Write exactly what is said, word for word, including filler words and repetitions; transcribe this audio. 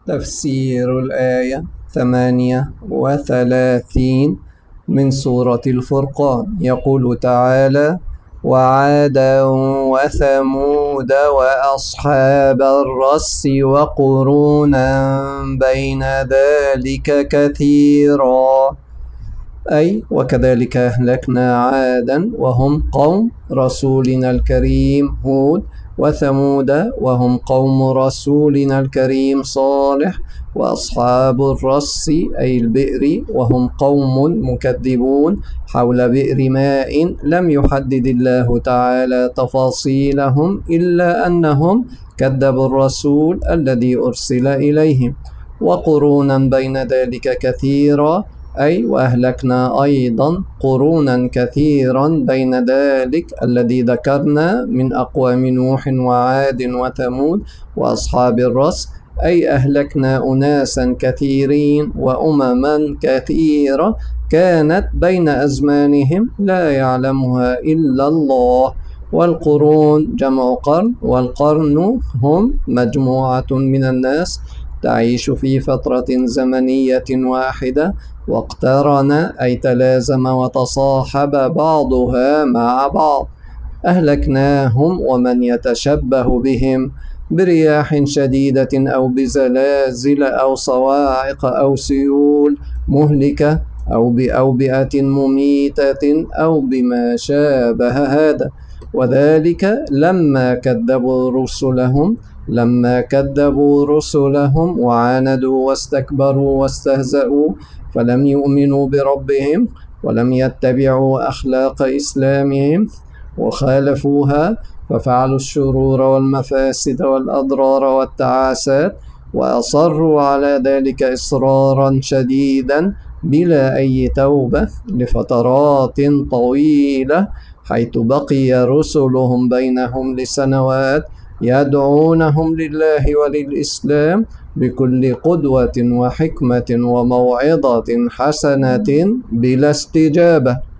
تفسير الآية ثمانية وثلاثين من سورة الفرقان. يقول تعالى: وعادا وثمود وأصحاب الرس وقرونا بين ذلك كثيرا. أي وكذلك أهلكنا عادا وهم قوم رسولنا الكريم هود، وثمود وهم قوم رسولنا الكريم صالح، وأصحاب الرس أي البئر وهم قوم مكذبون حول بئر ماء لم يحدد الله تعالى تفاصيلهم إلا أنهم كذبوا الرسول الذي أرسل إليهم. وقرونا بين ذلك كثيرا أي وأهلكنا أيضا قرونا كثيرا بين ذلك الذي ذكرنا من أقوام نوح وعاد وثمود وأصحاب الرس، أي أهلكنا أناسا كثيرين وأمما كثيرة كانت بين أزمانهم لا يعلمها إلا الله. والقرون جمع قرن، والقرن هم مجموعة من الناس تعيش في فترة زمنية واحدة، واقترن أي تلازم وتصاحب بعضها مع بعض. أهلكناهم ومن يتشبه بهم برياح شديدة أو بزلازل أو صواعق أو سيول مهلكة أو بأوبئة مميتة أو بما شابه هذا، وذلك لما كذبوا رسلهم لما كذبوا رسلهم وعاندوا واستكبروا واستهزأوا فلم يؤمنوا بربهم ولم يتبعوا أخلاق إسلامهم وخالفوها، ففعلوا الشرور والمفاسد والأضرار والتعاسات، وأصروا على ذلك إصرارا شديدا بلا أي توبة لفترات طويلة، حيث بقي رسلهم بينهم لسنوات يدعونهم لله وللإسلام بكل قدوة وحكمة وموعظة حسنة بلا استجابة.